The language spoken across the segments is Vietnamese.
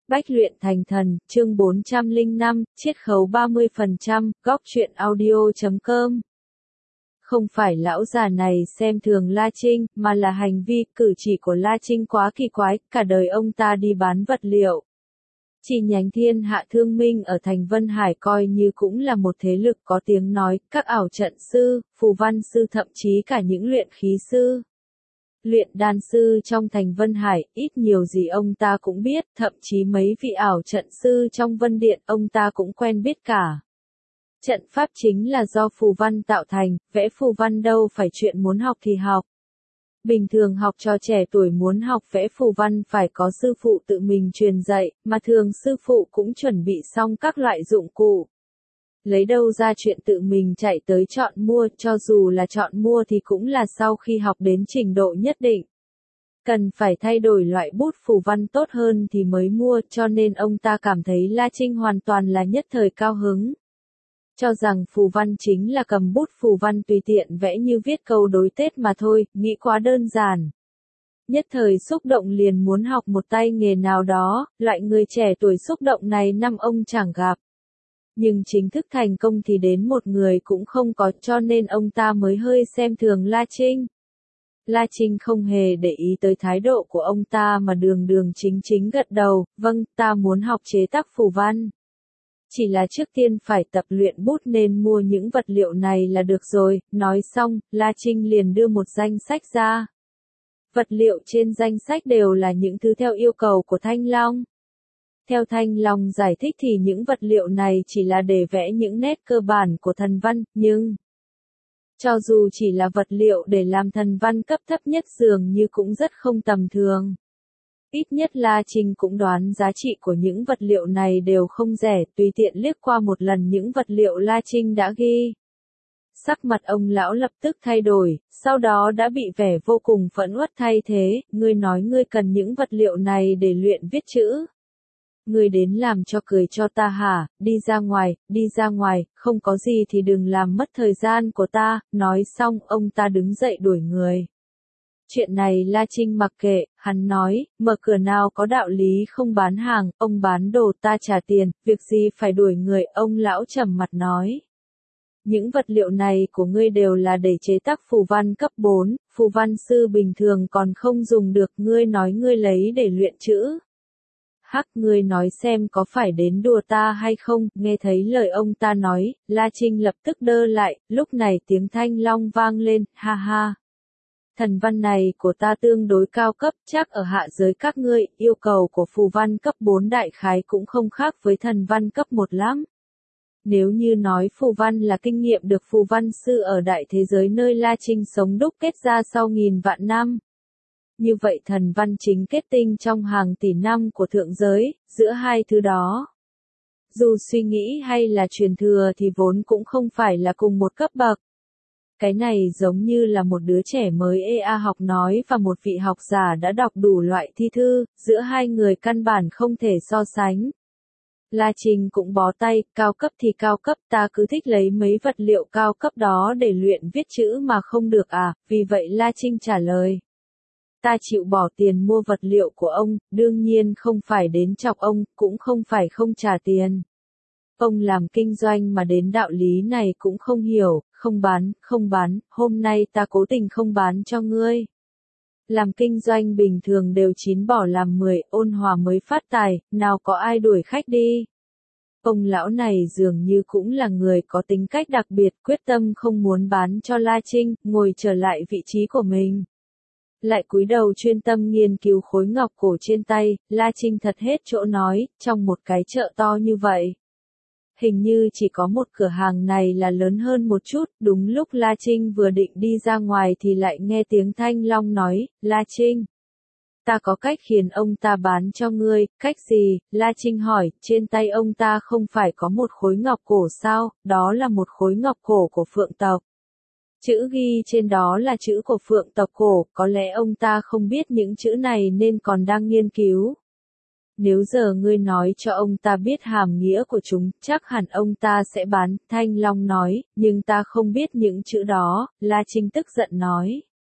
Bách luyện thành thần, chương 405, chiết khấu 30%, góc truyện audio.com. Không phải lão già này xem thường La Trinh, mà là hành vi, cử chỉ của La Trinh quá kỳ quái, cả đời ông ta đi bán vật liệu. Chi nhánh Thiên Hạ Thương Minh ở thành Vân Hải coi như cũng là một thế lực có tiếng nói, các ảo trận sư, phù văn sư thậm chí cả những luyện khí sư. Luyện đan sư trong thành Vân Hải, ít nhiều gì ông ta cũng biết, thậm chí mấy vị ảo trận sư trong Vân Điện ông ta cũng quen biết cả. Trận pháp chính là do phù văn tạo thành, vẽ phù văn đâu phải chuyện muốn học thì học. Bình thường học trò trẻ tuổi muốn học vẽ phù văn phải có sư phụ tự mình truyền dạy, mà thường sư phụ cũng chuẩn bị xong các loại dụng cụ. Lấy đâu ra chuyện tự mình chạy tới chọn mua, cho dù là chọn mua thì cũng là sau khi học đến trình độ nhất định. Cần phải thay đổi loại bút phù văn tốt hơn thì mới mua, cho nên ông ta cảm thấy La Trinh hoàn toàn là nhất thời cao hứng. Cho rằng phù văn chính là cầm bút phù văn tùy tiện vẽ như viết câu đối Tết mà thôi, nghĩ quá đơn giản. Nhất thời xúc động liền muốn học một tay nghề nào đó, loại người trẻ tuổi xúc động này năm ông chẳng gặp. Nhưng chính thức thành công thì đến một người cũng không có, cho nên ông ta mới hơi xem thường La Trinh. La Trinh không hề để ý tới thái độ của ông ta mà đường đường chính chính gật đầu, vâng, ta muốn học chế tác phù văn. Chỉ là trước tiên phải tập luyện bút nên mua những vật liệu này là được rồi, nói xong, La Trinh liền đưa một danh sách ra. Vật liệu trên danh sách đều là những thứ theo yêu cầu của Thanh Long. Theo Thanh Long giải thích thì những vật liệu này chỉ là để vẽ những nét cơ bản của thần văn, nhưng cho dù chỉ là vật liệu để làm thần văn cấp thấp nhất dường như cũng rất không tầm thường. Ít nhất La Trinh cũng đoán giá trị của những vật liệu này đều không rẻ, tùy tiện liếc qua một lần những vật liệu La Trinh đã ghi. Sắc mặt ông lão lập tức thay đổi, sau đó đã bị vẻ vô cùng phẫn uất thay thế, ngươi nói ngươi cần những vật liệu này để luyện viết chữ. Ngươi đến làm cho cười cho ta hả, đi ra ngoài, không có gì thì đừng làm mất thời gian của ta, nói xong ông ta đứng dậy đuổi người. Chuyện này La Trinh mặc kệ, hắn nói, mở cửa nào có đạo lý không bán hàng, ông bán đồ ta trả tiền, việc gì phải đuổi người, ông lão trầm mặt nói. Những vật liệu này của ngươi đều là để chế tác phù văn cấp 4, phù văn sư bình thường còn không dùng được, ngươi nói ngươi lấy để luyện chữ. Hắc, ngươi nói xem có phải đến đùa ta hay không, nghe thấy lời ông ta nói, La Trinh lập tức đơ lại, lúc này tiếng Thanh Long vang lên, ha ha. Thần văn này của ta tương đối cao cấp, chắc ở hạ giới các ngươi, yêu cầu của phù văn cấp 4 đại khái cũng không khác với thần văn cấp 1 lắm. Nếu như nói phù văn là kinh nghiệm được phù văn sư ở đại thế giới nơi La Trinh sống đúc kết ra sau nghìn vạn năm. Như vậy thần văn chính kết tinh trong hàng tỷ năm của thượng giới, giữa hai thứ đó. Dù suy nghĩ hay là truyền thừa thì vốn cũng không phải là cùng một cấp bậc. Cái này giống như là một đứa trẻ mới học nói và một vị học giả đã đọc đủ loại thi thư, giữa hai người căn bản không thể so sánh. La Trinh cũng bó tay, cao cấp thì cao cấp, ta cứ thích lấy mấy vật liệu cao cấp đó để luyện viết chữ mà không được à, vì vậy La Trinh trả lời. Ta chịu bỏ tiền mua vật liệu của ông, đương nhiên không phải đến chọc ông, cũng không phải không trả tiền. Ông làm kinh doanh mà đến đạo lý này cũng không hiểu, không bán, hôm nay ta cố tình không bán cho ngươi. Làm kinh doanh bình thường đều 9 bỏ làm 10, ôn hòa mới phát tài, nào có ai đuổi khách đi. Ông lão này dường như cũng là người có tính cách đặc biệt, quyết tâm không muốn bán cho La Trinh, ngồi trở lại vị trí của mình. Lại cúi đầu chuyên tâm nghiên cứu khối ngọc cổ trên tay, La Trinh thật hết chỗ nói, trong một cái chợ to như vậy. Hình như chỉ có một cửa hàng này là lớn hơn một chút, đúng lúc La Trinh vừa định đi ra ngoài thì lại nghe tiếng Thanh Long nói, La Trinh. Ta có cách khiến ông ta bán cho ngươi, cách gì? La Trinh hỏi, trên tay ông ta không phải có một khối ngọc cổ sao, đó là một khối ngọc cổ của Phượng tộc. Chữ ghi trên đó là chữ của Phượng tộc cổ, có lẽ ông ta không biết những chữ này nên còn đang nghiên cứu. Nếu giờ ngươi nói cho ông ta biết hàm nghĩa của chúng, chắc hẳn ông ta sẽ bán, Thanh Long nói, nhưng ta không biết những chữ đó, La Trinh tức giận nói.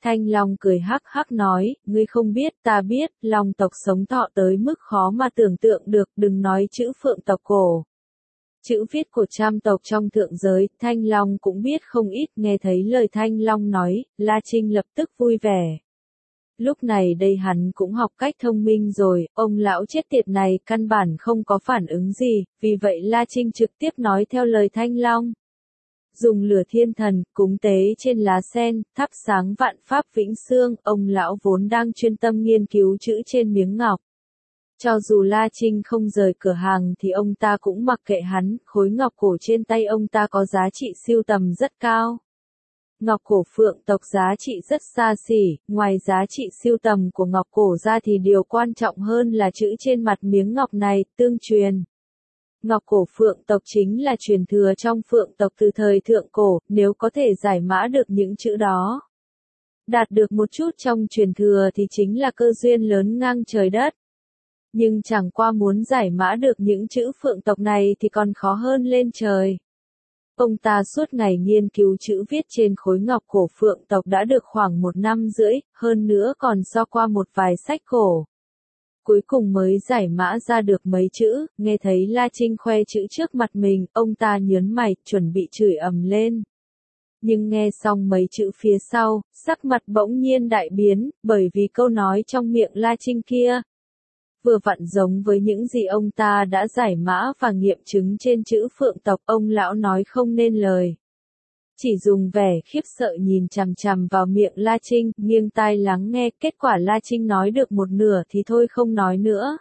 Thanh Long cười hắc hắc nói, ngươi không biết, ta biết, Long tộc sống thọ tới mức khó mà tưởng tượng được, đừng nói chữ phượng tộc cổ. Chữ viết của Trảm tộc trong thượng giới, Thanh Long cũng biết không ít, nghe thấy lời Thanh Long nói, La Trinh lập tức vui vẻ. Lúc này đây hắn cũng học cách thông minh rồi, ông lão chết tiệt này căn bản không có phản ứng gì, vì vậy La Trinh trực tiếp nói theo lời Thanh Long. Dùng lửa thiên thần, cúng tế trên lá sen, thắp sáng vạn pháp vĩnh xương, ông lão vốn đang chuyên tâm nghiên cứu chữ trên miếng ngọc. Cho dù La Trinh không rời cửa hàng thì ông ta cũng mặc kệ hắn, khối ngọc cổ trên tay ông ta có giá trị sưu tầm rất cao. Ngọc cổ phượng tộc giá trị rất xa xỉ, ngoài giá trị sưu tầm của ngọc cổ ra thì điều quan trọng hơn là chữ trên mặt miếng ngọc này, tương truyền. Ngọc cổ phượng tộc chính là truyền thừa trong phượng tộc từ thời thượng cổ, nếu có thể giải mã được những chữ đó. Đạt được một chút trong truyền thừa thì chính là cơ duyên lớn ngang trời đất. Nhưng chẳng qua muốn giải mã được những chữ phượng tộc này thì còn khó hơn lên trời. Ông ta suốt ngày nghiên cứu chữ viết trên khối ngọc cổ phượng tộc đã được khoảng 1 năm rưỡi, hơn nữa còn so qua một vài sách cổ. Cuối cùng mới giải mã ra được mấy chữ, nghe thấy La Trinh khoe chữ trước mặt mình, ông ta nhớn mày, chuẩn bị chửi ầm lên. Nhưng nghe xong mấy chữ phía sau, sắc mặt bỗng nhiên đại biến, bởi vì câu nói trong miệng La Trinh kia vừa vặn giống với những gì ông ta đã giải mã và nghiệm chứng trên chữ phượng tộc, ông lão nói không nên lời. Chỉ dùng vẻ khiếp sợ nhìn chằm chằm vào miệng La Trinh, nghiêng tai lắng nghe, kết quả La Trinh nói được một nửa thì thôi không nói nữa.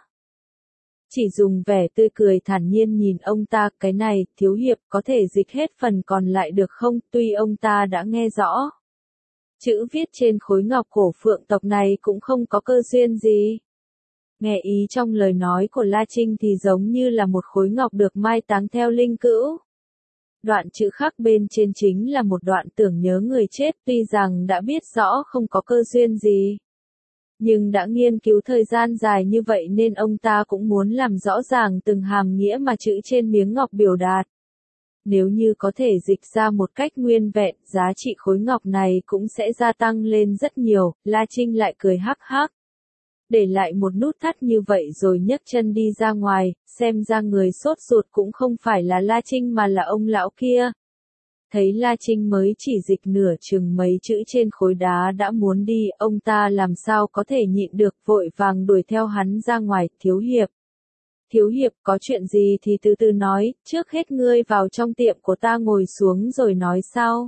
Chỉ dùng vẻ tươi cười thản nhiên nhìn ông ta, cái này, thiếu hiệp, có thể dịch hết phần còn lại được không, tuy ông ta đã nghe rõ. Chữ viết trên khối ngọc cổ phượng tộc này cũng không có cơ duyên gì. Nghe ý trong lời nói của La Trinh thì giống như là một khối ngọc được mai táng theo linh cữu. Đoạn chữ khắc bên trên chính là một đoạn tưởng nhớ người chết, tuy rằng đã biết rõ không có cơ duyên gì. Nhưng đã nghiên cứu thời gian dài như vậy nên ông ta cũng muốn làm rõ ràng từng hàm nghĩa mà chữ trên miếng ngọc biểu đạt. Nếu như có thể dịch ra một cách nguyên vẹn, giá trị khối ngọc này cũng sẽ gia tăng lên rất nhiều, La Trinh lại cười hắc hắc. Để lại một nút thắt như vậy rồi nhấc chân đi ra ngoài, xem ra người sốt ruột cũng không phải là La Trinh mà là ông lão kia. Thấy La Trinh mới chỉ dịch nửa chừng mấy chữ trên khối đá đã muốn đi, ông ta làm sao có thể nhịn được, vội vàng đuổi theo hắn ra ngoài, thiếu hiệp. Thiếu hiệp, có chuyện gì thì từ từ nói, trước hết ngươi vào trong tiệm của ta ngồi xuống rồi nói sau.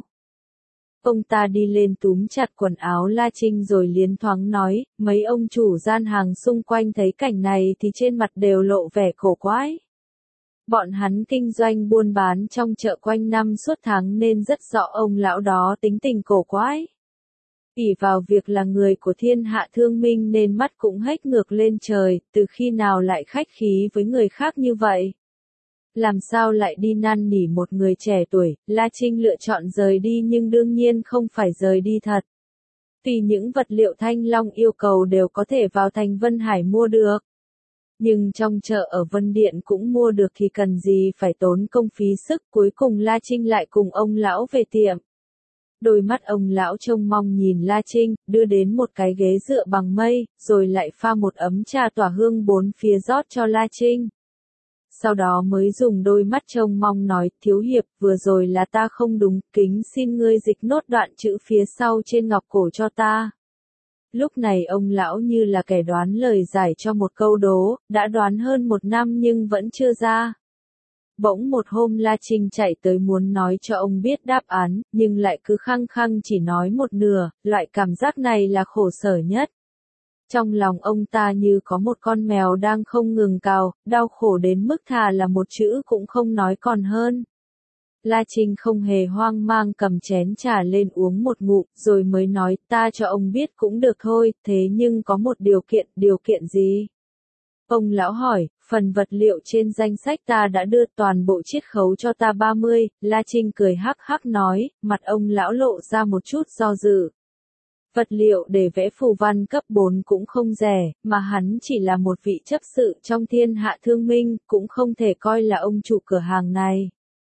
Ông ta đi lên túm chặt quần áo La Trinh rồi liến thoáng nói, mấy ông chủ gian hàng xung quanh thấy cảnh này thì trên mặt đều lộ vẻ cổ quái. Bọn hắn kinh doanh buôn bán trong chợ quanh năm suốt tháng nên rất rõ ông lão đó tính tình cổ quái. ỷ vào việc là người của thiên hạ thương minh nên mắt cũng hếch ngược lên trời, từ khi nào lại khách khí với người khác như vậy. Làm sao lại đi năn nỉ một người trẻ tuổi, La Trinh lựa chọn rời đi nhưng đương nhiên không phải rời đi thật. Vì những vật liệu Thanh Long yêu cầu đều có thể vào thành Vân Hải mua được. Nhưng trong chợ ở Vân Điện cũng mua được thì cần gì phải tốn công phí sức, cuối cùng La Trinh lại cùng ông lão về tiệm. Đôi mắt ông lão trông mong nhìn La Trinh, đưa đến một cái ghế dựa bằng mây, rồi lại pha một ấm trà tỏa hương bốn phía rót cho La Trinh. Sau đó mới dùng đôi mắt trông mong nói, thiếu hiệp, vừa rồi là ta không đúng, kính xin ngươi dịch nốt đoạn chữ phía sau trên ngọc cổ cho ta. Lúc này ông lão như là kẻ đoán lời giải cho một câu đố, đã đoán hơn 1 năm nhưng vẫn chưa ra. Bỗng một hôm La Trinh chạy tới muốn nói cho ông biết đáp án, nhưng lại cứ khăng khăng chỉ nói một nửa, loại cảm giác này là khổ sở nhất. Trong lòng ông ta như có một con mèo đang không ngừng cào, đau khổ đến mức thà là một chữ cũng không nói còn hơn. La Trinh không hề hoang mang cầm chén trà lên uống một ngụm, rồi mới nói, ta cho ông biết cũng được thôi, thế nhưng có một điều kiện gì? Ông lão hỏi, phần vật liệu trên danh sách ta đã đưa toàn bộ chiết khấu cho ta 30, La Trinh cười hắc hắc nói, mặt ông lão lộ ra một chút do dự. Vật liệu để vẽ phù văn cấp 4 cũng không rẻ, mà hắn chỉ là một vị chấp sự trong thiên hạ thương minh, cũng không thể coi là ông chủ cửa hàng này.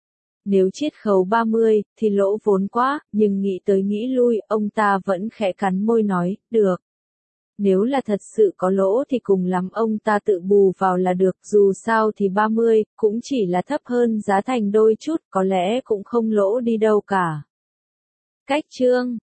Nếu chiết khấu 30, thì lỗ vốn quá, nhưng nghĩ tới nghĩ lui, ông ta vẫn khẽ cắn môi nói, được. Nếu là thật sự có lỗ thì cùng lắm ông ta tự bù vào là được, dù sao thì 30, cũng chỉ là thấp hơn giá thành đôi chút, có lẽ cũng không lỗ đi đâu cả. Cách chương